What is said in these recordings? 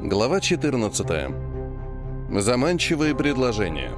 Глава 14. Заманчивые предложения.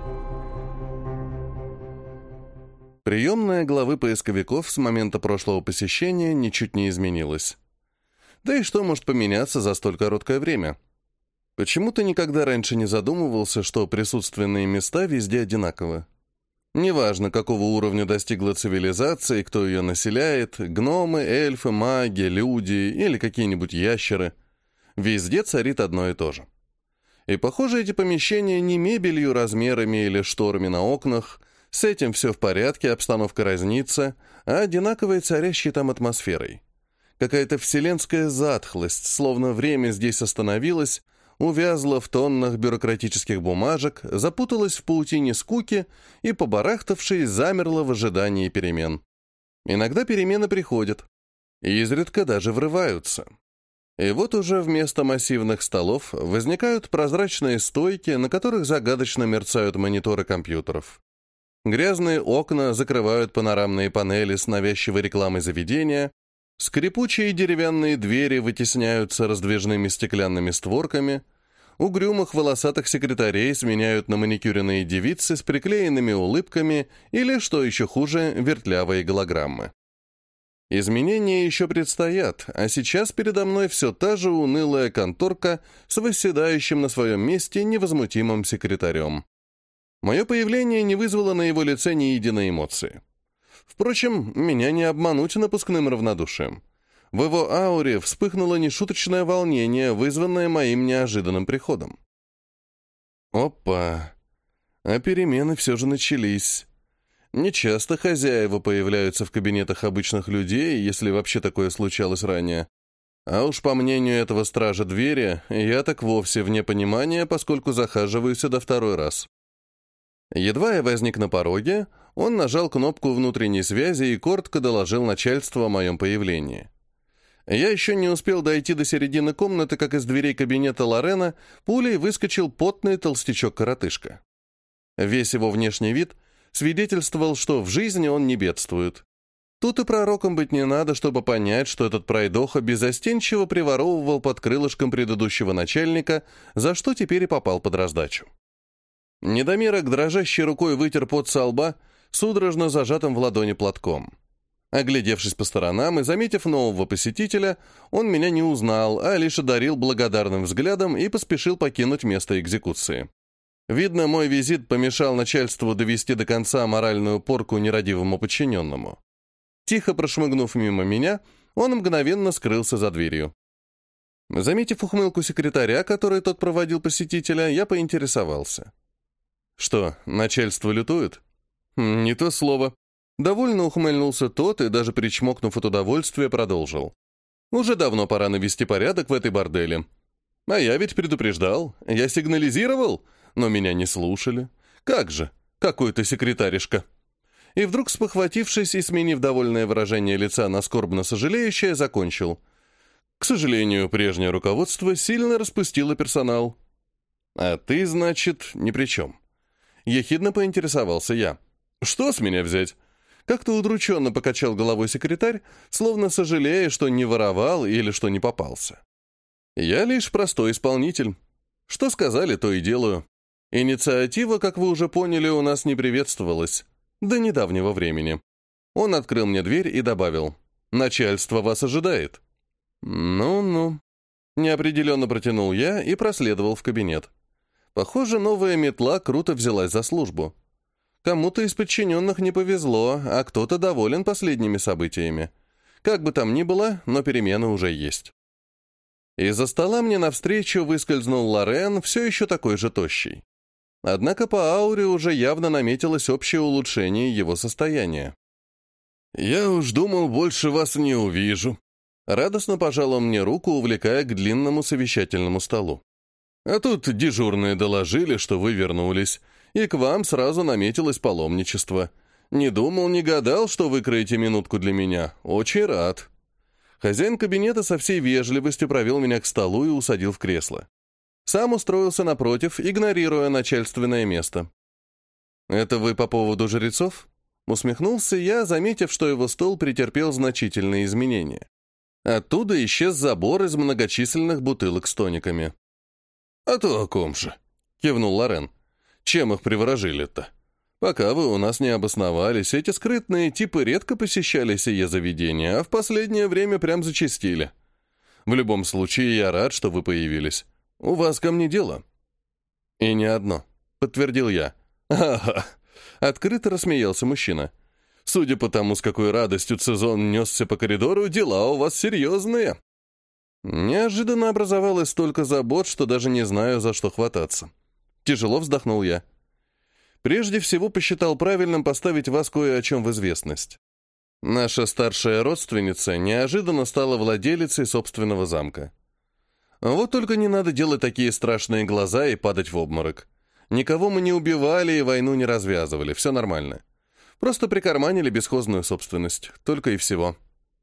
Приемная главы поисковиков с момента прошлого посещения ничуть не изменилась. Да и что может поменяться за столь короткое время? Почему-то никогда раньше не задумывался, что присутственные места везде одинаковы. Неважно, какого уровня достигла цивилизация и кто ее населяет, гномы, эльфы, маги, люди или какие-нибудь ящеры. Везде царит одно и то же. И, похоже, эти помещения не мебелью, размерами или шторами на окнах, с этим все в порядке, обстановка разнится, а одинаковой царящей там атмосферой. Какая-то вселенская затхлость, словно время здесь остановилось, увязла в тоннах бюрократических бумажек, запуталась в паутине скуки и, побарахтавшись, замерла в ожидании перемен. Иногда перемены приходят, и изредка даже врываются. И вот уже вместо массивных столов возникают прозрачные стойки, на которых загадочно мерцают мониторы компьютеров. Грязные окна закрывают панорамные панели с навязчивой рекламой заведения, скрипучие деревянные двери вытесняются раздвижными стеклянными створками, угрюмых волосатых секретарей сменяют на маникюренные девицы с приклеенными улыбками или, что еще хуже, вертлявые голограммы. Изменения еще предстоят, а сейчас передо мной все та же унылая конторка с восседающим на своем месте невозмутимым секретарем. Мое появление не вызвало на его лице ни единой эмоции. Впрочем, меня не обмануть напускным равнодушием. В его ауре вспыхнуло нешуточное волнение, вызванное моим неожиданным приходом. Опа! А перемены все же начались. Нечасто хозяева появляются в кабинетах обычных людей, если вообще такое случалось ранее. А уж по мнению этого стража двери, я так вовсе вне понимания, поскольку захаживаю сюда второй раз. Едва я возник на пороге, он нажал кнопку внутренней связи и коротко доложил начальству о моем появлении. Я еще не успел дойти до середины комнаты, как из дверей кабинета Лорена пулей выскочил потный толстячок-коротышка. Весь его внешний вид свидетельствовал, что в жизни он не бедствует. Тут и пророком быть не надо, чтобы понять, что этот пройдоха беззастенчиво приворовывал под крылышком предыдущего начальника, за что теперь и попал под раздачу. Недомерок дрожащей рукой вытер пот со лба, судорожно зажатым в ладони платком. Оглядевшись по сторонам и заметив нового посетителя, он меня не узнал, а лишь одарил благодарным взглядом и поспешил покинуть место экзекуции. Видно, мой визит помешал начальству довести до конца моральную порку нерадивому подчиненному. Тихо прошмыгнув мимо меня, он мгновенно скрылся за дверью. Заметив ухмылку секретаря, который тот проводил посетителя, я поинтересовался. «Что, начальство лютует?» «Не то слово». Довольно ухмыльнулся тот и, даже причмокнув от удовольствия, продолжил. «Уже давно пора навести порядок в этой борделе. А я ведь предупреждал, я сигнализировал, но меня не слушали. Как же, какой-то секретаришка». И вдруг, спохватившись и сменив довольное выражение лица на скорбно сожалеющее, закончил. «К сожалению, прежнее руководство сильно распустило персонал». «А ты, значит, ни при чем». Ехидно поинтересовался я. «Что с меня взять?» Как-то удрученно покачал головой секретарь, словно сожалея, что не воровал или что не попался. «Я лишь простой исполнитель. Что сказали, то и делаю. Инициатива, как вы уже поняли, у нас не приветствовалась. До недавнего времени». Он открыл мне дверь и добавил. «Начальство вас ожидает». «Ну-ну». Неопределенно протянул я и проследовал в кабинет. Похоже, новая метла круто взялась за службу. Кому-то из подчиненных не повезло, а кто-то доволен последними событиями. Как бы там ни было, но перемены уже есть. Из-за стола мне навстречу выскользнул Лорен, все еще такой же тощий. Однако по ауре уже явно наметилось общее улучшение его состояния. «Я уж думал, больше вас не увижу». Радостно пожал он мне руку, увлекая к длинному совещательному столу. «А тут дежурные доложили, что вы вернулись, и к вам сразу наметилось паломничество. Не думал, не гадал, что выкроете минутку для меня. Очень рад». Хозяин кабинета со всей вежливостью провел меня к столу и усадил в кресло. Сам устроился напротив, игнорируя начальственное место. «Это вы по поводу жрецов?» Усмехнулся я, заметив, что его стол претерпел значительные изменения. Оттуда исчез забор из многочисленных бутылок с тониками. «А то о ком же?» — кивнул Лорен. «Чем их приворожили-то? Пока вы у нас не обосновались, эти скрытные типы редко посещали сие заведение, а в последнее время прям зачастили. В любом случае, я рад, что вы появились. У вас ко мне дело». «И не одно», — подтвердил я. «Ага», — открыто рассмеялся мужчина. «Судя по тому, с какой радостью Цезон несся по коридору, дела у вас серьезные». Неожиданно образовалось столько забот, что даже не знаю, за что хвататься. Тяжело вздохнул я. Прежде всего посчитал правильным поставить вас кое о чем в известность. Наша старшая родственница неожиданно стала владелицей собственного замка. Вот только не надо делать такие страшные глаза и падать в обморок. Никого мы не убивали и войну не развязывали, все нормально. Просто прикарманили бесхозную собственность, только и всего.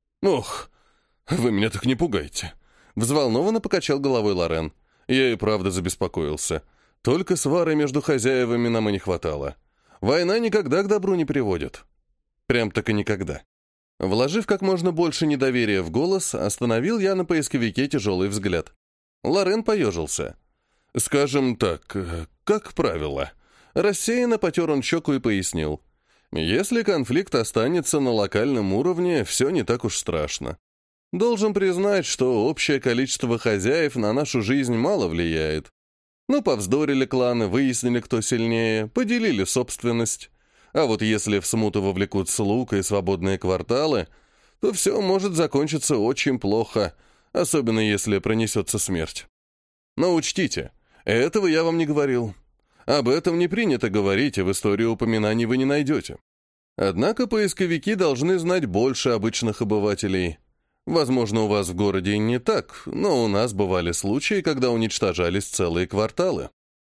«Ох, вы меня так не пугайте!» Взволнованно покачал головой Лорен. Я и правда забеспокоился. Только свары между хозяевами нам и не хватало. Война никогда к добру не приводит. Прям так и никогда. Вложив как можно больше недоверия в голос, остановил я на поисковике тяжелый взгляд. Лорен поежился. «Скажем так, как правило». Рассеянно потер он щеку и пояснил. «Если конфликт останется на локальном уровне, все не так уж страшно. Должен признать, что общее количество хозяев на нашу жизнь мало влияет. Ну, повздорили кланы, выяснили, кто сильнее, поделили собственность. А вот если в смуту вовлекут слуг и свободные кварталы, то все может закончиться очень плохо, особенно если пронесется смерть. Но учтите, этого я вам не говорил. Об этом не принято говорить, и в истории упоминаний вы не найдете. Однако поисковики должны знать больше обычных обывателей. Возможно, у вас в городе не так, но у нас бывали случаи, когда уничтожались целые кварталы.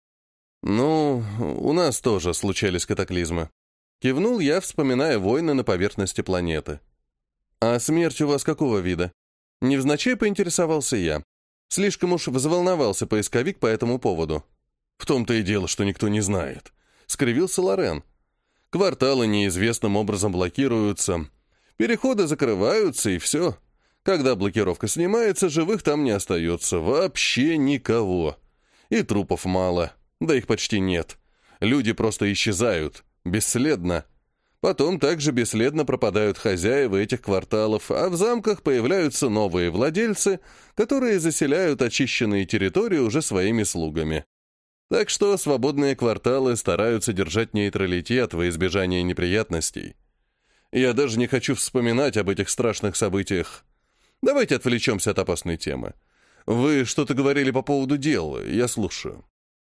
Ну, у нас тоже случались катаклизмы. Кивнул я, вспоминая войны на поверхности планеты. А смерть у вас какого вида? Невзначай поинтересовался я. Слишком уж взволновался поисковик по этому поводу. В том-то и дело, что никто не знает. Скривился Лорен. Кварталы неизвестным образом блокируются. Переходы закрываются, и все. Когда блокировка снимается, живых там не остается. Вообще никого. И трупов мало. Да их почти нет. Люди просто исчезают. Бесследно. Потом также бесследно пропадают хозяева этих кварталов, а в замках появляются новые владельцы, которые заселяют очищенные территории уже своими слугами. Так что свободные кварталы стараются держать нейтралитет во избежание неприятностей. Я даже не хочу вспоминать об этих страшных событиях. Давайте отвлечемся от опасной темы. Вы что-то говорили по поводу дел, я слушаю.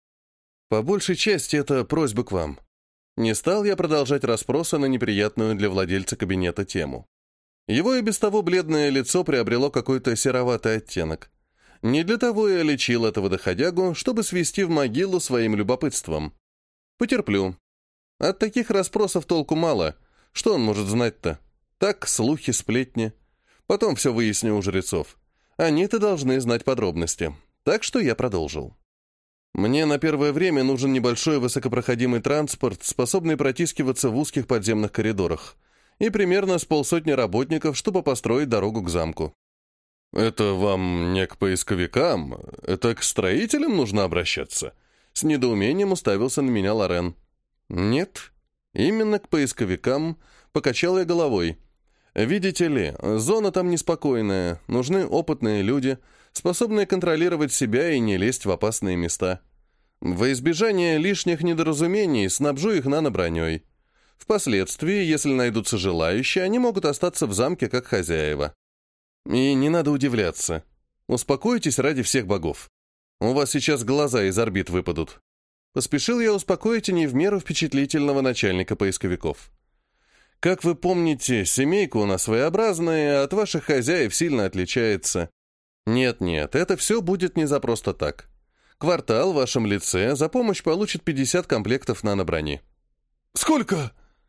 По большей части это просьба к вам. Не стал я продолжать расспросы на неприятную для владельца кабинета тему. Его и без того бледное лицо приобрело какой-то сероватый оттенок. Не для того я лечил этого доходягу, чтобы свести в могилу своим любопытством. Потерплю. От таких расспросов толку мало. Что он может знать-то? Так, слухи, сплетни. Потом все выясню у жрецов. Они-то должны знать подробности. Так что я продолжил. Мне на первое время нужен небольшой высокопроходимый транспорт, способный протискиваться в узких подземных коридорах, и примерно с полсотни работников, чтобы построить дорогу к замку. «Это вам не к поисковикам, это к строителям нужно обращаться?» С недоумением уставился на меня Лорен. «Нет, именно к поисковикам», — покачал я головой. «Видите ли, зона там неспокойная, нужны опытные люди, способные контролировать себя и не лезть в опасные места. Во избежание лишних недоразумений снабжу их наноброней. Впоследствии, если найдутся желающие, они могут остаться в замке как хозяева. И не надо удивляться. Успокойтесь ради всех богов. У вас сейчас глаза из орбит выпадут». Поспешил я успокоить и не в меру впечатлительного начальника поисковиков. «Как вы помните, семейка у нас своеобразная, от ваших хозяев сильно отличается. Нет, это все будет не за просто так. Квартал в вашем лице за помощь получит 50 комплектов наноброни». «Сколько?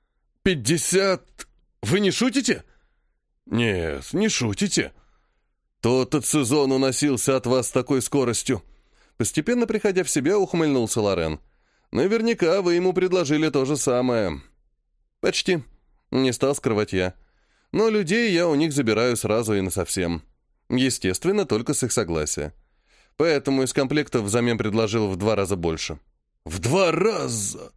50? Вы не шутите?» «Нет, не шутите. Тот сезон уносился от вас с такой скоростью». Постепенно приходя в себя, ухмыльнулся Лорен. «Наверняка вы ему предложили то же самое». «Почти». Не стал скрывать я. Но людей я у них забираю сразу и насовсем. Естественно, только с их согласия. Поэтому из комплектов взамен предложил в 2 раза больше». «В 2 раза?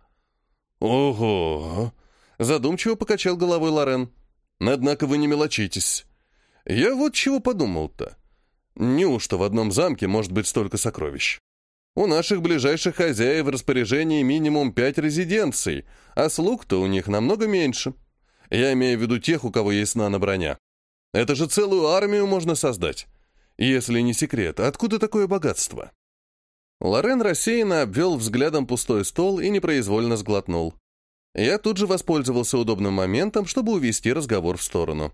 Ого!» Задумчиво покачал головой Лорен. «Однако вы не мелочитесь. Я вот чего подумал-то. Неужто в одном замке может быть столько сокровищ? У наших ближайших хозяев в распоряжении минимум 5 резиденций, а слуг-то у них намного меньше. Я имею в виду тех, у кого есть нано-броня. Это же целую армию можно создать. Если не секрет, откуда такое богатство?» Лорен рассеянно обвел взглядом пустой стол и непроизвольно сглотнул. Я тут же воспользовался удобным моментом, чтобы увести разговор в сторону.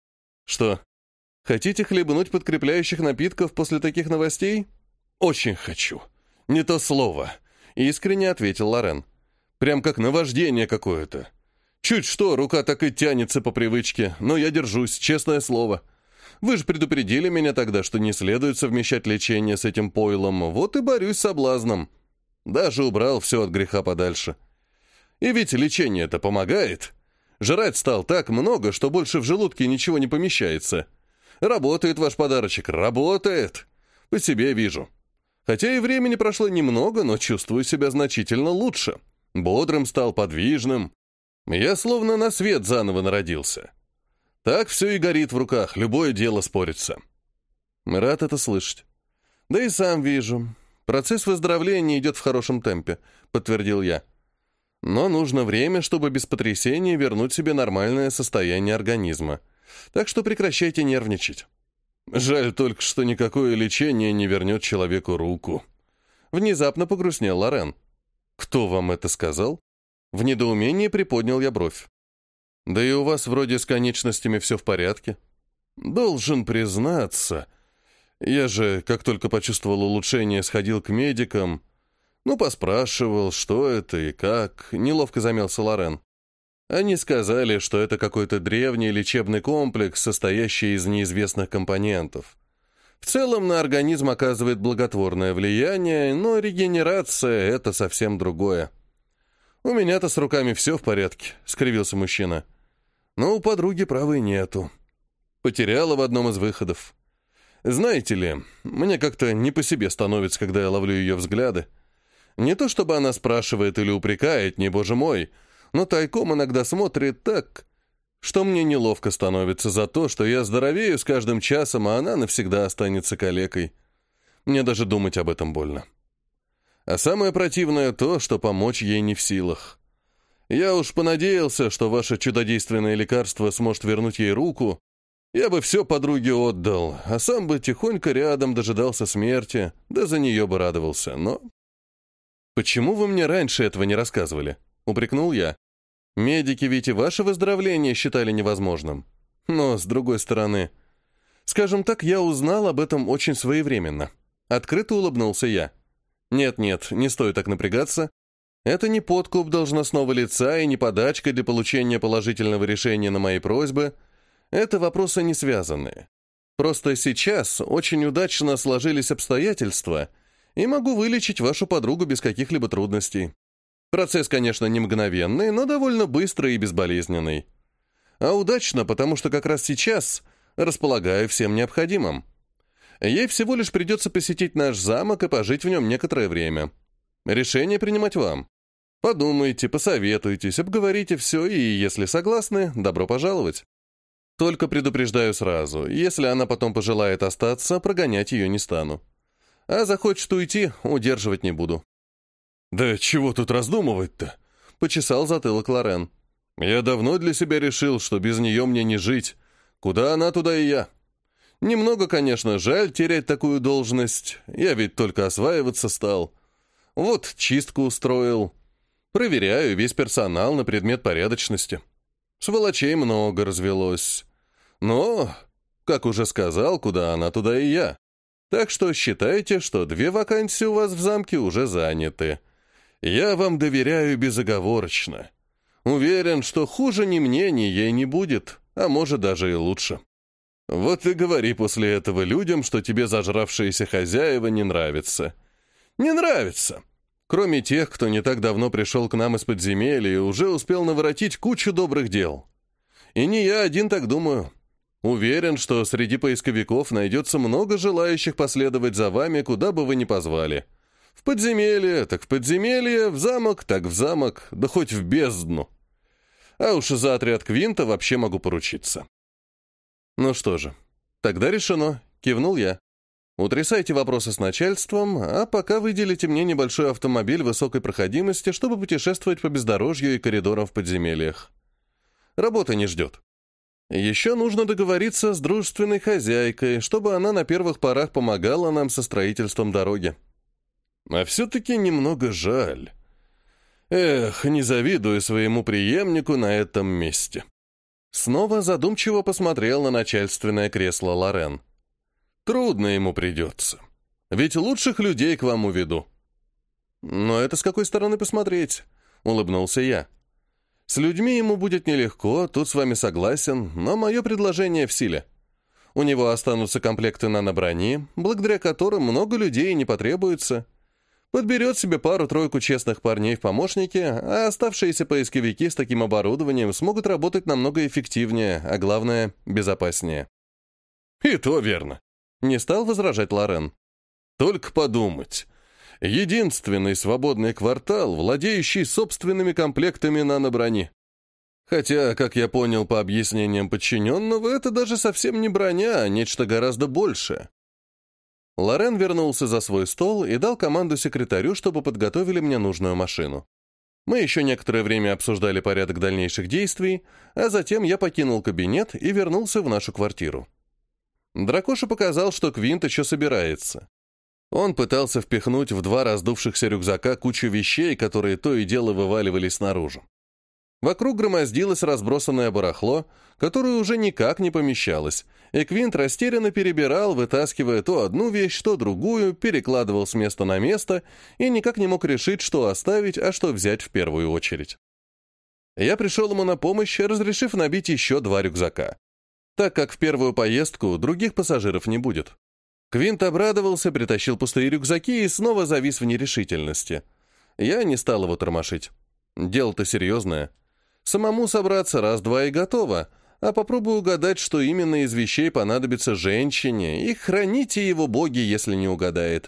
«Что, хотите хлебнуть подкрепляющих напитков после таких новостей?» «Очень хочу. Не то слово», — искренне ответил Лорен. «Прям как наваждение какое-то. Чуть что, рука так и тянется по привычке, но я держусь, честное слово. Вы же предупредили меня тогда, что не следует совмещать лечение с этим пойлом, вот и борюсь с соблазном. Даже убрал все от греха подальше. И ведь лечение-то помогает. Жрать стал так много, что больше в желудке ничего не помещается. Работает ваш подарочек, работает. По себе вижу. Хотя и времени прошло немного, но чувствую себя значительно лучше. Бодрым стал, подвижным. Я словно на свет заново народился. Так все и горит в руках, любое дело спорится». «Рад это слышать. Да и сам вижу. Процесс выздоровления идет в хорошем темпе», — подтвердил я. «Но нужно время, чтобы без потрясений вернуть себе нормальное состояние организма. Так что прекращайте нервничать. Жаль только, что никакое лечение не вернет человеку руку». Внезапно погрустнел Лорен. «Кто вам это сказал?» В недоумении приподнял я бровь. «Да и у вас вроде с конечностями все в порядке». «Должен признаться, я же, как только почувствовал улучшение, сходил к медикам. Поспрашивал, что это и как», — неловко замялся Лорен. «Они сказали, что это какой-то древний лечебный комплекс, состоящий из неизвестных компонентов. В целом на организм оказывает благотворное влияние, но регенерация — это совсем другое». «У меня-то с руками все в порядке», — скривился мужчина. «Но у подруги правой нету. Потеряла в одном из выходов. Знаете ли, мне как-то не по себе становится, когда я ловлю ее взгляды. Не то чтобы она спрашивает или упрекает, не боже мой, но тайком иногда смотрит так, что мне неловко становится за то, что я здоровею с каждым часом, а она навсегда останется калекой. Мне даже думать об этом больно. А самое противное то, что помочь ей не в силах. Я уж понадеялся, что ваше чудодейственное лекарство сможет вернуть ей руку. Я бы все подруге отдал, а сам бы тихонько рядом дожидался смерти, да за нее бы радовался, но... «Почему вы мне раньше этого не рассказывали?» — упрекнул я. «Медики ведь и ваше выздоровление считали невозможным. Но, с другой стороны, скажем так, я узнал об этом очень своевременно». Открыто улыбнулся я. «Нет, не стоит так напрягаться. Это не подкуп должностного лица и не подачка для получения положительного решения на мои просьбы. Это вопросы не связанные. Просто сейчас очень удачно сложились обстоятельства, и могу вылечить вашу подругу без каких-либо трудностей. Процесс, конечно, не мгновенный, но довольно быстрый и безболезненный. А удачно, потому что как раз сейчас располагаю всем необходимым. Ей всего лишь придется посетить наш замок и пожить в нем некоторое время. Решение принимать вам. Подумайте, посоветуйтесь, обговорите все, и, если согласны, добро пожаловать. Только предупреждаю сразу, если она потом пожелает остаться, прогонять ее не стану. А захочет уйти, удерживать не буду». «Да чего тут раздумывать-то?» — почесал затылок Лорен. «Я давно для себя решил, что без нее мне не жить. Куда она, туда и я. Немного, конечно, жаль терять такую должность. Я ведь только осваиваться стал. Вот чистку устроил. Проверяю весь персонал на предмет порядочности. Сволочей много развелось. Но, как уже сказал, куда она, туда и я. Так что считайте, что 2 вакансии у вас в замке уже заняты. Я вам доверяю безоговорочно. Уверен, что хуже ни мне, ни ей не будет, а может даже и лучше. Вот и говори после этого людям, что тебе зажравшиеся хозяева не нравятся. Не нравятся. Кроме тех, кто не так давно пришел к нам из подземелья и уже успел наворотить кучу добрых дел. И не я один так думаю. Уверен, что среди поисковиков найдется много желающих последовать за вами, куда бы вы ни позвали. В подземелье, так в подземелье, в замок, так в замок, да хоть в бездну. А уж за отряд Квинта вообще могу поручиться. Ну что же, тогда решено, кивнул я. Утрясайте вопросы с начальством, а пока выделите мне небольшой автомобиль высокой проходимости, чтобы путешествовать по бездорожью и коридорам в подземельях. Работа не ждет. Еще нужно договориться с дружественной хозяйкой, чтобы она на первых порах помогала нам со строительством дороги. А все-таки немного жаль. Эх, не завидую своему преемнику на этом месте. Снова задумчиво посмотрел на начальственное кресло Лорен. Трудно ему придется. Ведь лучших людей к вам уведу. Но это с какой стороны посмотреть? Улыбнулся я. С людьми ему будет нелегко, тут с вами согласен, но мое предложение в силе. У него останутся комплекты наноброни, благодаря которым много людей не потребуется. Подберет себе пару-тройку честных парней в помощники, а оставшиеся поисковики с таким оборудованием смогут работать намного эффективнее, а главное, безопаснее. И то верно. Не стал возражать Лорен. Только подумать. Единственный свободный квартал, владеющий собственными комплектами наноброни. Хотя, как я понял по объяснениям подчиненного, это даже совсем не броня, а нечто гораздо большее. Лорен вернулся за свой стол и дал команду секретарю, чтобы подготовили мне нужную машину. Мы еще некоторое время обсуждали порядок дальнейших действий, а затем я покинул кабинет и вернулся в нашу квартиру. Дракоша показал, что Квинт еще собирается. Он пытался впихнуть в 2 раздувшихся рюкзака кучу вещей, которые то и дело вываливались наружу. Вокруг громоздилось разбросанное барахло, которое уже никак не помещалось, и Квинт растерянно перебирал, вытаскивая то одну вещь, то другую, перекладывал с места на место и никак не мог решить, что оставить, а что взять в первую очередь. Я пришел ему на помощь, разрешив набить еще 2 рюкзака, так как в первую поездку других пассажиров не будет. Квинт обрадовался, притащил пустые рюкзаки и снова завис в нерешительности. Я не стал его тормошить. Дело-то серьезное. Самому собраться раз-два и готово, а попробую угадать, что именно из вещей понадобится женщине, и храните его боги, если не угадает.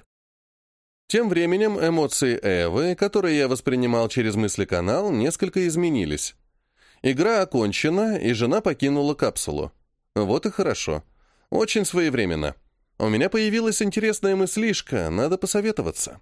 Тем временем эмоции Эвы, которые я воспринимал через мыслеканал, несколько изменились. Игра окончена, и жена покинула капсулу. Вот и хорошо. Очень своевременно. У меня появилась интересная мыслишка, надо посоветоваться.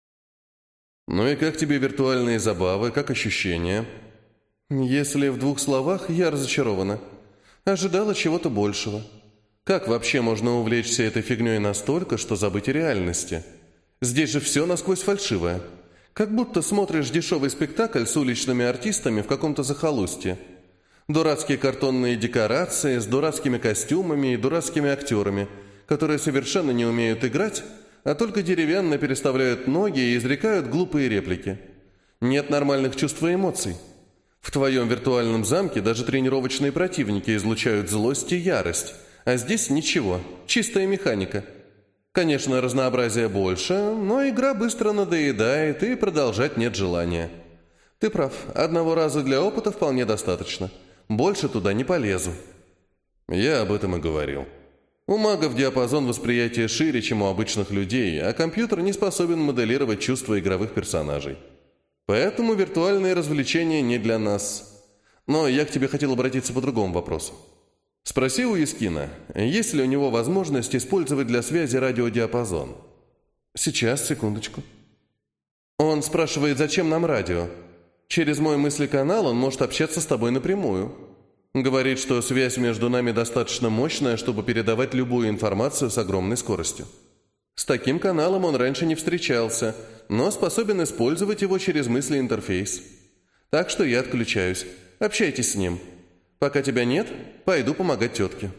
Ну и как тебе виртуальные забавы, как ощущения? Если в 2 словах, я разочарована. Ожидала чего-то большего. Как вообще можно увлечься этой фигней настолько, что забыть о реальности? Здесь же все насквозь фальшивое. Как будто смотришь дешевый спектакль с уличными артистами в каком-то захолустье. Дурацкие картонные декорации с дурацкими костюмами и дурацкими актерами, которые совершенно не умеют играть, а только деревянно переставляют ноги и изрекают глупые реплики. Нет нормальных чувств и эмоций. В твоем виртуальном замке даже тренировочные противники излучают злость и ярость, а здесь ничего, чистая механика. Конечно, разнообразия больше, но игра быстро надоедает и продолжать нет желания. Ты прав, 1 раза для опыта вполне достаточно. Больше туда не полезу. Я об этом и говорил. У магов диапазон восприятия шире, чем у обычных людей, а компьютер не способен моделировать чувства игровых персонажей. Поэтому виртуальные развлечения не для нас. Но я к тебе хотел обратиться по другому вопросу. Спроси у Искина, есть ли у него возможность использовать для связи радиодиапазон. Сейчас, секундочку. Он спрашивает, зачем нам радио? Через мой мыслеканал он может общаться с тобой напрямую. Говорит, что связь между нами достаточно мощная, чтобы передавать любую информацию с огромной скоростью. С таким каналом он раньше не встречался, но способен использовать его через мысли-интерфейс. Так что я отключаюсь. Общайтесь с ним. Пока тебя нет, пойду помогать тетке.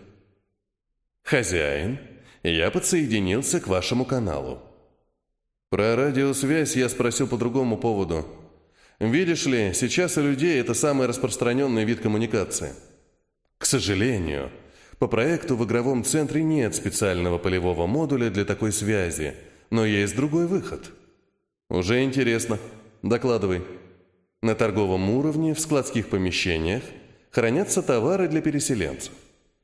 Хозяин, я подсоединился к вашему каналу. Про радиосвязь я спросил по другому поводу. Видишь ли, сейчас у людей это самый распространенный вид коммуникации. К сожалению, по проекту в игровом центре нет специального полевого модуля для такой связи, но есть другой выход. Уже интересно. Докладывай. На торговом уровне, в складских помещениях, хранятся товары для переселенцев.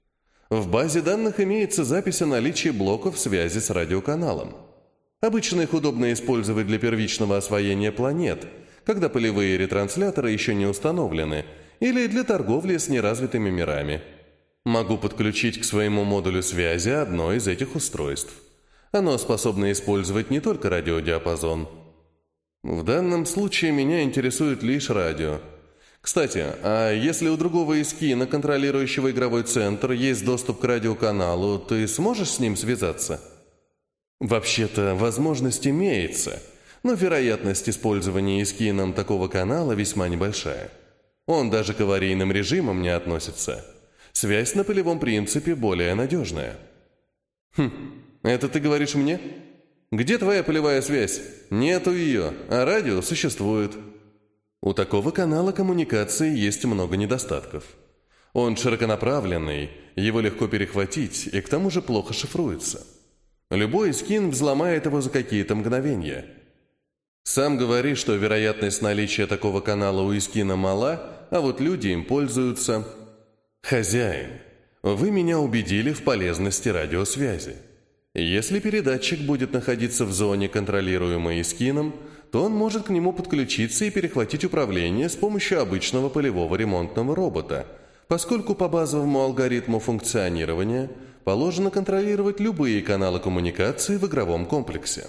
В базе данных имеется запись о наличии блоков связи с радиоканалом. Обычно их удобно использовать для первичного освоения планет, когда полевые ретрансляторы еще не установлены, или для торговли с неразвитыми мирами. Могу подключить к своему модулю связи одно из этих устройств. Оно способно использовать не только радиодиапазон. В данном случае меня интересует лишь радио. Кстати, а если у другого эскина, контролирующего игровой центр, есть доступ к радиоканалу, ты сможешь с ним связаться? Вообще-то, возможность имеется, но вероятность использования эскином такого канала весьма небольшая. Он даже к аварийным режимам не относится. Связь на полевом принципе более надежная. Это ты говоришь мне? Где твоя полевая связь? Нету ее, а радио существует. У такого канала коммуникации есть много недостатков. Он широконаправленный, его легко перехватить и к тому же плохо шифруется. Любой скин взломает его за какие-то мгновения. Сам говоришь, что вероятность наличия такого канала у эскина мала, а вот люди им пользуются. Хозяин, вы меня убедили в полезности радиосвязи. Если передатчик будет находиться в зоне, контролируемой эскином, то он может к нему подключиться и перехватить управление с помощью обычного полевого ремонтного робота, поскольку по базовому алгоритму функционирования положено контролировать любые каналы коммуникации в игровом комплексе.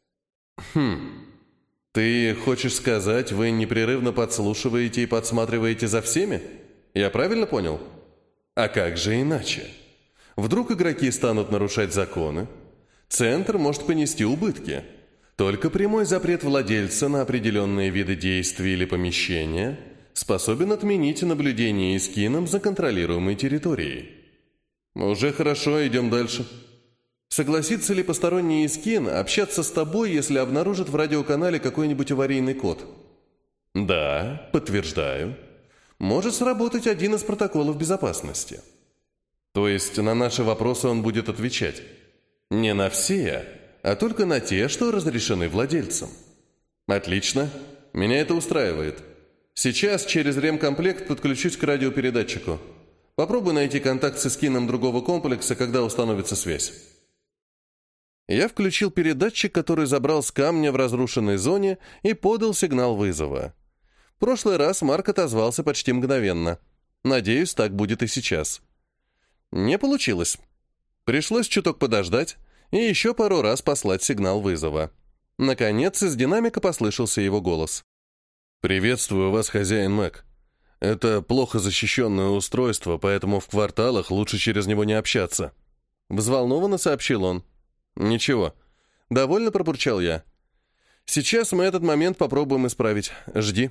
Ты хочешь сказать, вы непрерывно подслушиваете и подсматриваете за всеми? Я правильно понял? А как же иначе? Вдруг игроки станут нарушать законы? Центр может понести убытки. Только прямой запрет владельца на определенные виды действий или помещения способен отменить наблюдение эскином за контролируемой территорией. Уже хорошо, идем дальше. Согласится ли посторонний эскин общаться с тобой, если обнаружит в радиоканале какой-нибудь аварийный код? Да, подтверждаю. Может сработать один из протоколов безопасности. То есть на наши вопросы он будет отвечать. Не на все, а только на те, что разрешены владельцам. Отлично. Меня это устраивает. Сейчас через ремкомплект подключусь к радиопередатчику. Попробуй найти контакт с эскином другого комплекса, когда установится связь. Я включил передатчик, который забрал с камня в разрушенной зоне и подал сигнал вызова. В прошлый раз Марк отозвался почти мгновенно. Надеюсь, так будет и сейчас. Не получилось. Пришлось чуток подождать и еще пару раз послать сигнал вызова. Наконец, из динамика послышался его голос. «Приветствую вас, хозяин Мэг. Это плохо защищенное устройство, поэтому в кварталах лучше через него не общаться». Взволнованно сообщил он. «Ничего». Довольно пробурчал я. «Сейчас мы этот момент попробуем исправить. Жди».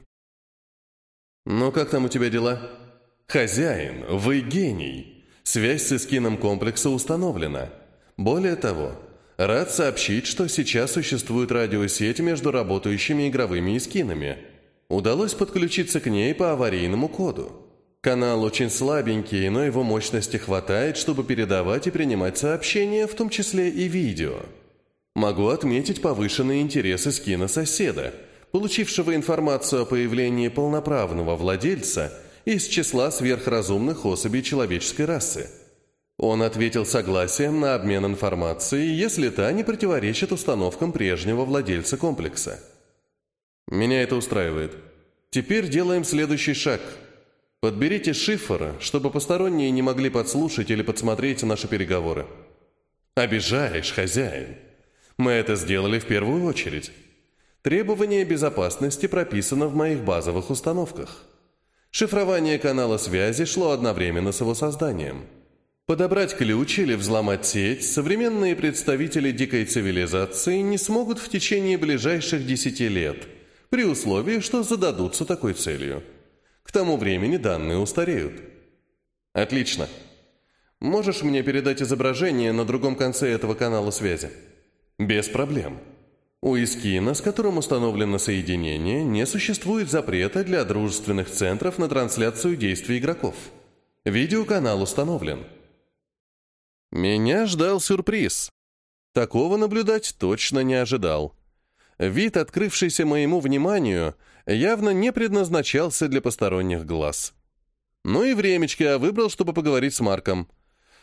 «Ну, как там у тебя дела?» «Хозяин, вы гений. Связь с эскином комплекса установлена. Более того, рад сообщить, что сейчас существует радиосеть между работающими игровыми эскинами. Удалось подключиться к ней по аварийному коду. Канал очень слабенький, но его мощности хватает, чтобы передавать и принимать сообщения, в том числе и видео. Могу отметить повышенный интерес эскина соседа, получившего информацию о появлении полноправного владельца из числа сверхразумных особей человеческой расы. Он ответил согласием на обмен информацией, если та не противоречит установкам прежнего владельца комплекса. Меня это устраивает. Теперь делаем следующий шаг. Подберите шифр, чтобы посторонние не могли подслушать или подсмотреть наши переговоры. Обижаешь, хозяин. Мы это сделали в первую очередь. Требование безопасности прописано в моих базовых установках. Шифрование канала связи шло одновременно с его созданием. Подобрать ключ или взломать сеть современные представители дикой цивилизации не смогут в течение ближайших 10 лет, при условии, что зададутся такой целью. К тому времени данные устареют. Отлично. Можешь мне передать изображение на другом конце этого канала связи? Без проблем. У эскина, с которым установлено соединение, не существует запрета для дружественных центров на трансляцию действий игроков. Видеоканал установлен. Меня ждал сюрприз. Такого наблюдать точно не ожидал. Вид, открывшийся моему вниманию, явно не предназначался для посторонних глаз. Ну и времечко я выбрал, чтобы поговорить с Марком.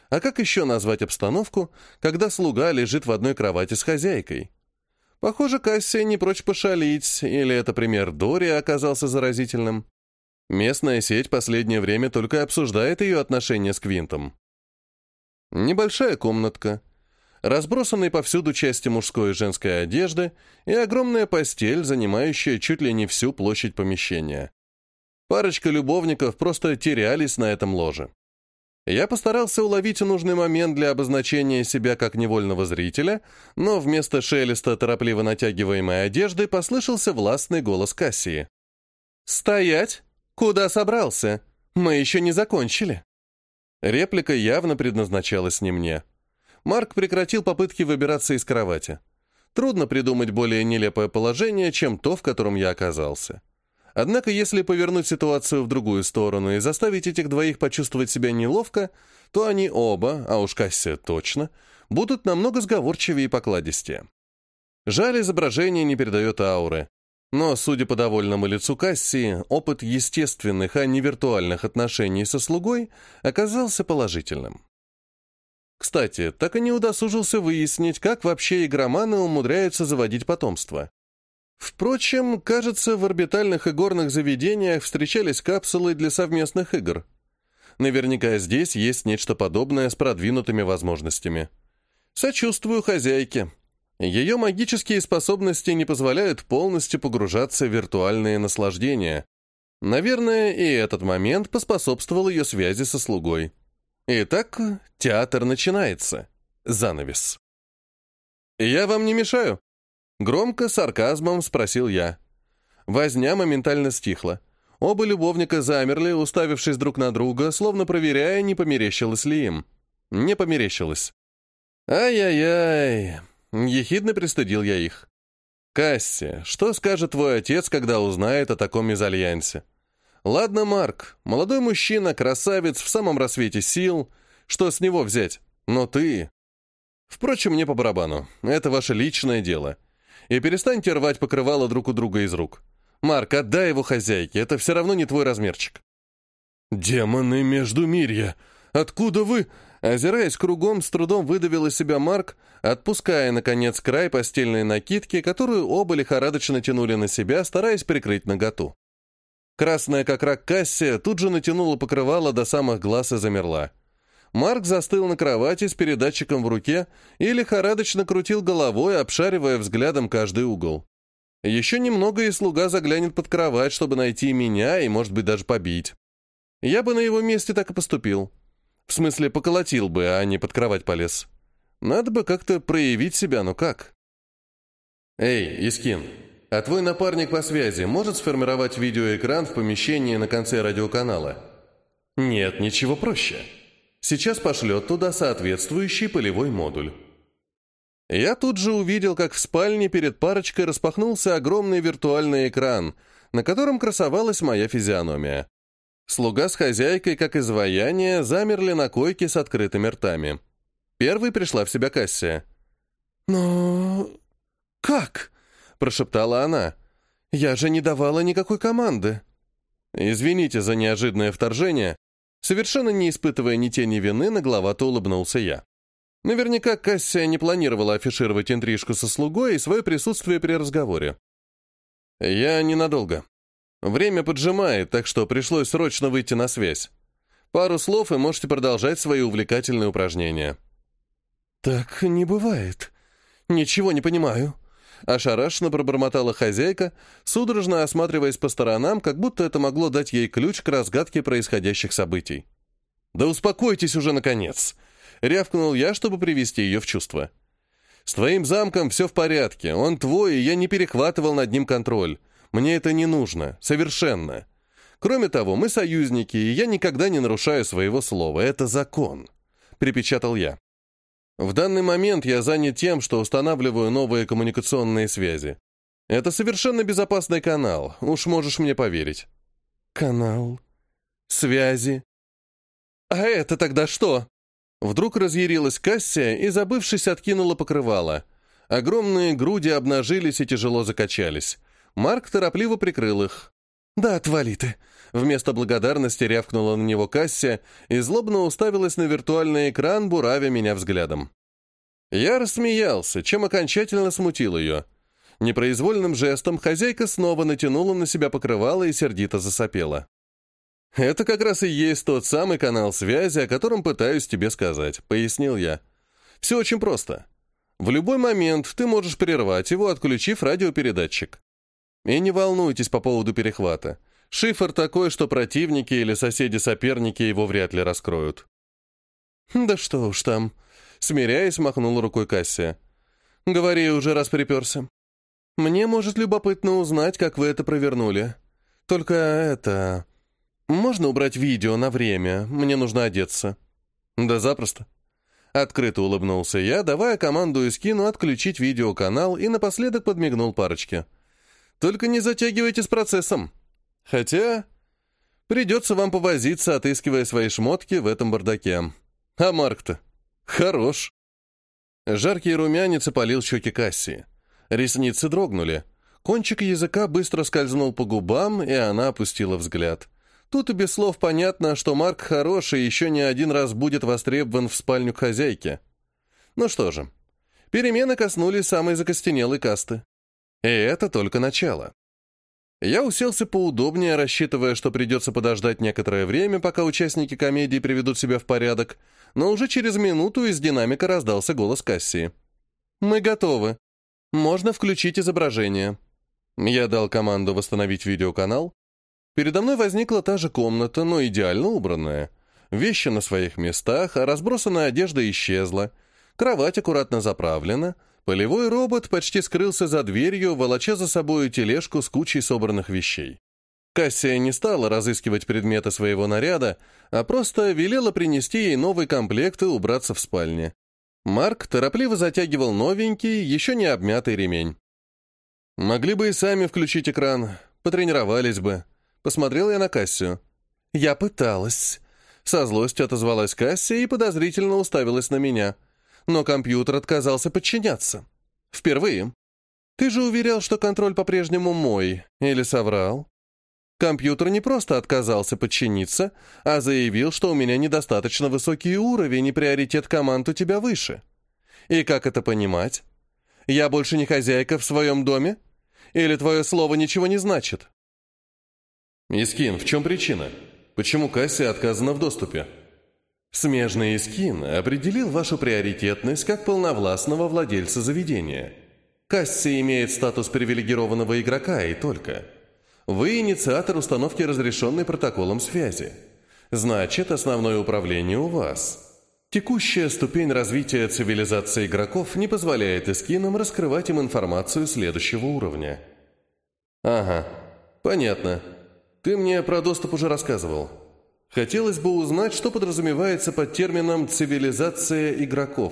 А как еще назвать обстановку, когда слуга лежит в одной кровати с хозяйкой? Похоже, Кассия не прочь пошалить, или это пример Дори оказался заразительным. Местная сеть последнее время только обсуждает ее отношения с Квинтом. Небольшая комнатка, разбросанные повсюду части мужской и женской одежды и огромная постель, занимающая чуть ли не всю площадь помещения. Парочка любовников просто терялись на этом ложе. Я постарался уловить нужный момент для обозначения себя как невольного зрителя, но вместо шелеста торопливо натягиваемой одежды послышался властный голос Кассии. «Стоять! Куда собрался? Мы еще не закончили!» Реплика явно предназначалась не мне. Марк прекратил попытки выбираться из кровати. Трудно придумать более нелепое положение, чем то, в котором я оказался. Однако, если повернуть ситуацию в другую сторону и заставить этих двоих почувствовать себя неловко, то они оба, а уж Кассия точно, будут намного сговорчивее и покладистее. Жаль, изображение не передает ауры. Но, судя по довольному лицу Кассии, опыт естественных, а не виртуальных отношений со слугой оказался положительным. Кстати, так и не удосужился выяснить, как вообще игроманы умудряются заводить потомство. Впрочем, кажется, в орбитальных и горных заведениях встречались капсулы для совместных игр. Наверняка здесь есть нечто подобное с продвинутыми возможностями. Сочувствую хозяйке. Ее магические способности не позволяют полностью погружаться в виртуальные наслаждения. Наверное, и этот момент поспособствовал ее связи со слугой. Итак, театр начинается. Занавес. «Я вам не мешаю?» Громко, с сарказмом спросил я. Возня моментально стихла. Оба любовника замерли, уставившись друг на друга, словно проверяя, не померещилось ли им. Не померещилось. «Ай-яй-яй!» — ехидно пристыдил я их. «Кассия, что скажет твой отец, когда узнает о таком мезальянсе? Ладно, Марк, молодой мужчина, красавец, в самом рассвете сил. Что с него взять? Но ты...» «Впрочем, мне по барабану. Это ваше личное дело. И перестаньте рвать покрывало друг у друга из рук. Марк, отдай его хозяйке, это все равно не твой размерчик». «Демоны Междумирья! Откуда вы?» Озираясь кругом, с трудом выдавил из себя Марк, отпуская, наконец, край постельной накидки, которую оба лихорадочно тянули на себя, стараясь прикрыть наготу. Красная как рак Кассия тут же натянула покрывало до самых глаз и замерла. Марк застыл на кровати с передатчиком в руке и лихорадочно крутил головой, обшаривая взглядом каждый угол. Еще немного, и слуга заглянет под кровать, чтобы найти меня и, может быть, даже побить. Я бы на его месте так и поступил. В смысле, поколотил бы, а не под кровать полез. Надо бы как-то проявить себя, но как? «Эй, Искин, а твой напарник по связи может сформировать видеоэкран в помещении на конце радиоканала?» «Нет, ничего проще. Сейчас пошлет туда соответствующий полевой модуль». Я тут же увидел, как в спальне перед парочкой распахнулся огромный виртуальный экран, на котором красовалась моя физиономия. Слуга с хозяйкой, как изваяние, замерли на койке с открытыми ртами. Первой пришла в себя Кассия. «Но... как?» – прошептала она. «Я же не давала никакой команды». «Извините за неожиданное вторжение». Совершенно не испытывая ни тени вины, нагловато улыбнулся я. Наверняка Кассия не планировала афишировать интрижку со слугой и свое присутствие при разговоре. «Я ненадолго. Время поджимает, так что пришлось срочно выйти на связь. Пару слов, и можете продолжать свои увлекательные упражнения». «Так не бывает. Ничего не понимаю», — ошарашенно пробормотала хозяйка, судорожно осматриваясь по сторонам, как будто это могло дать ей ключ к разгадке происходящих событий. «Да успокойтесь уже, наконец!» — рявкнул я, чтобы привести ее в чувство. «С твоим замком все в порядке, он твой, и я не перехватывал над ним контроль. Мне это не нужно, совершенно. Кроме того, мы союзники, и я никогда не нарушаю своего слова, это закон», — припечатал я. «В данный момент я занят тем, что устанавливаю новые коммуникационные связи. Это совершенно безопасный канал, уж можешь мне поверить». «Канал? Связи? А это тогда что?» Вдруг разъярилась Кассия и, забывшись, откинула покрывало. Огромные груди обнажились и тяжело закачались. Марк торопливо прикрыл их. «Да отвали ты!» Вместо благодарности рявкнула на него Кассия и злобно уставилась на виртуальный экран, буравя меня взглядом. Я рассмеялся, чем окончательно смутил ее. Непроизвольным жестом хозяйка снова натянула на себя покрывало и сердито засопела. «Это как раз и есть тот самый канал связи, о котором пытаюсь тебе сказать», — пояснил я. «Все очень просто. В любой момент ты можешь прервать его, отключив радиопередатчик. И не волнуйтесь по поводу перехвата. Шифр такой, что противники или соседи-соперники его вряд ли раскроют». «Да что уж там», — смиряясь, махнул рукой Кассия. «Говори уже, раз приперся. Мне, может, любопытно узнать, как вы это провернули. Только это... Можно убрать видео на время? Мне нужно одеться». «Да запросто». Открыто улыбнулся я, давая команду Искину отключить видеоканал и напоследок подмигнул парочке. «Только не затягивайте с процессом. Хотя придется вам повозиться, отыскивая свои шмотки в этом бардаке. А Марк-то хорош». Жаркий румянец опалил щеки Кассии. Ресницы дрогнули. Кончик языка быстро скользнул по губам, и она опустила взгляд. Тут и без слов понятно, что Марк хороший и еще не один раз будет востребован в спальню к хозяйке. Ну что же, перемены коснулись самой закостенелой касты. И это только начало. Я уселся поудобнее, рассчитывая, что придется подождать некоторое время, пока участники комедии приведут себя в порядок, но уже через минуту из динамика раздался голос Кассии. «Мы готовы. Можно включить изображение». Я дал команду восстановить видеоканал. Передо мной возникла та же комната, но идеально убранная. Вещи на своих местах, а разбросанная одежда исчезла. Кровать аккуратно заправлена. Полевой робот почти скрылся за дверью, волоча за собой тележку с кучей собранных вещей. Кассия не стала разыскивать предметы своего наряда, а просто велела принести ей новый комплект и убраться в спальне. Марк торопливо затягивал новенький, еще не обмятый ремень. «Могли бы и сами включить экран, потренировались бы». Посмотрел я на Кассию. «Я пыталась». Со злостью отозвалась Кассия и подозрительно уставилась на меня. Но компьютер отказался подчиняться. Впервые. Ты же уверял, что контроль по-прежнему мой. Или соврал? Компьютер не просто отказался подчиниться, а заявил, что у меня недостаточно высокий уровень и приоритет команд у тебя выше. И как это понимать? Я больше не хозяйка в своем доме? Или твое слово ничего не значит? «Искин, в чем причина? Почему Кассия отказана в доступе?» «Смежный Искин определил вашу приоритетность как полновластного владельца заведения. Кассия имеет статус привилегированного игрока и только. Вы инициатор установки разрешенной протоколом связи. Значит, основное управление у вас. Текущая ступень развития цивилизации игроков не позволяет Искинам раскрывать им информацию следующего уровня». «Ага, понятно. Ты мне про доступ уже рассказывал. Хотелось бы узнать, что подразумевается под термином «цивилизация игроков».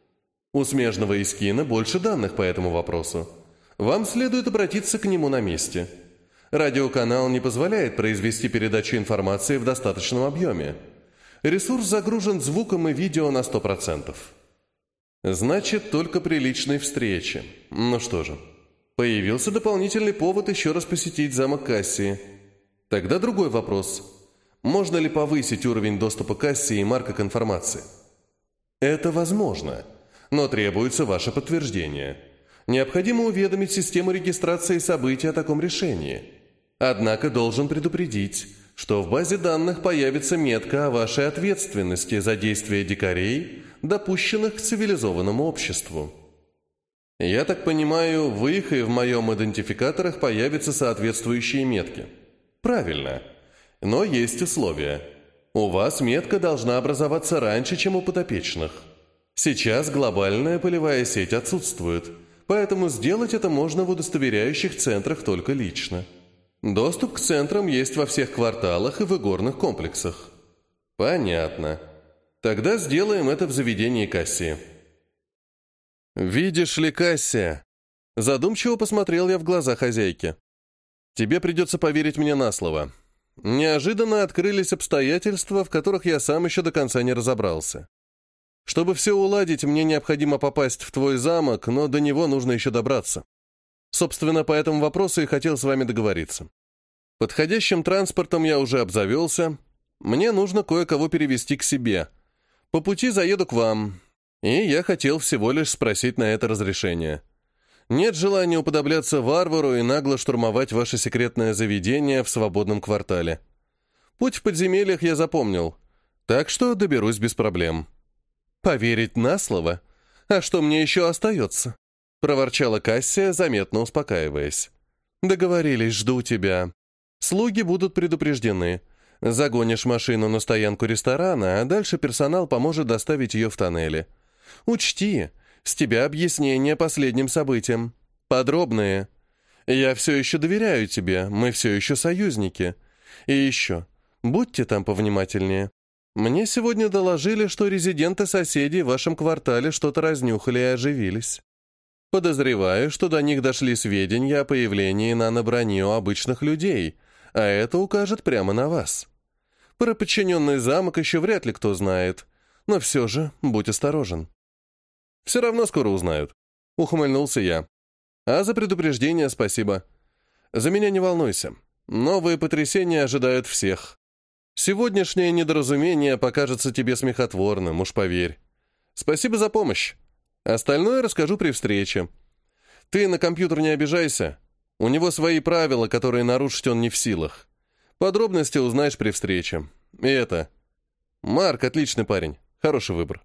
У смежного Искина больше данных по этому вопросу. Вам следует обратиться к нему на месте. Радиоканал не позволяет произвести передачу информации в достаточном объеме. Ресурс загружен звуком и видео на 100%. Значит, только при личной встрече. Ну что же, появился дополнительный повод еще раз посетить замок Кассии. Тогда другой вопрос. Можно ли повысить уровень доступа Кассии и Марка к информации? Это возможно, но требуется ваше подтверждение. Необходимо уведомить систему регистрации событий о таком решении. Однако должен предупредить, что в базе данных появится метка о вашей ответственности за действия дикарей, допущенных к цивилизованному обществу. Я так понимаю, в их и в моем идентификаторах появятся соответствующие метки. Правильно. Но есть условия. У вас метка должна образоваться раньше, чем у подопечных. Сейчас глобальная полевая сеть отсутствует, поэтому сделать это можно в удостоверяющих центрах только лично. Доступ к центрам есть во всех кварталах и в игорных комплексах. Понятно. Тогда сделаем это в заведении Кассии. Видишь ли, Кассия? Задумчиво посмотрел я в глаза хозяйки. Тебе придется поверить мне на слово. Неожиданно открылись обстоятельства, в которых я сам еще до конца не разобрался. Чтобы все уладить, мне необходимо попасть в твой замок, но до него нужно еще добраться. Собственно, по этому вопросу и хотел с вами договориться. Подходящим транспортом я уже обзавелся. Мне нужно кое-кого перевезти к себе. По пути заеду к вам. И я хотел всего лишь спросить на это разрешение. Нет желания уподобляться варвару и нагло штурмовать ваше секретное заведение в свободном квартале. Путь в подземельях я запомнил, так что доберусь без проблем». «Поверить на слово? А что мне еще остается?» — проворчала Кассия, заметно успокаиваясь. «Договорились, жду тебя. Слуги будут предупреждены. Загонишь машину на стоянку ресторана, а дальше персонал поможет доставить ее в тоннеле. Учти, с тебя объяснения последним событиям. Подробные. Я все еще доверяю тебе, мы все еще союзники. И еще, будьте там повнимательнее. Мне сегодня доложили, что резиденты соседей в вашем квартале что-то разнюхали и оживились. Подозреваю, что до них дошли сведения о появлении наноброни у обычных людей, а это укажет прямо на вас. Про подчиненный замок еще вряд ли кто знает, но все же будь осторожен». «Все равно скоро узнают», — ухмыльнулся я. «А за предупреждение спасибо. За меня не волнуйся. Новые потрясения ожидают всех. Сегодняшнее недоразумение покажется тебе смехотворным, уж поверь. Спасибо за помощь. Остальное расскажу при встрече. Ты на компьютер не обижайся. У него свои правила, которые нарушить он не в силах. Подробности узнаешь при встрече. И это... Марк отличный парень. Хороший выбор».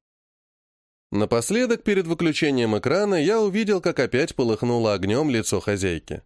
Напоследок, перед выключением экрана, я увидел, как опять полыхнуло огнем лицо хозяйки.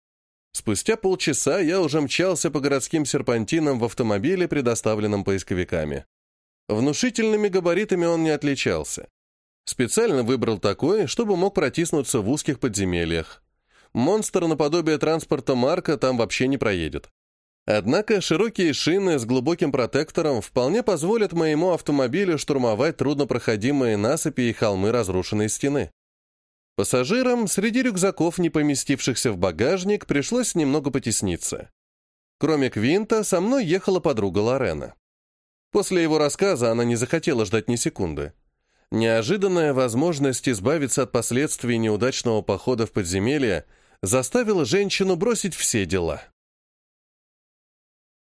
Спустя полчаса я уже мчался по городским серпантинам в автомобиле, предоставленном поисковиками. Внушительными габаритами он не отличался. Специально выбрал такой, чтобы мог протиснуться в узких подземельях. Монстр наподобие транспорта Марка там вообще не проедет. Однако широкие шины с глубоким протектором вполне позволят моему автомобилю штурмовать труднопроходимые насыпи и холмы разрушенной стены. Пассажирам среди рюкзаков, не поместившихся в багажник, пришлось немного потесниться. Кроме Квинта, со мной ехала подруга Лорена. После его рассказа она не захотела ждать ни секунды. Неожиданная возможность избавиться от последствий неудачного похода в подземелье заставила женщину бросить все дела.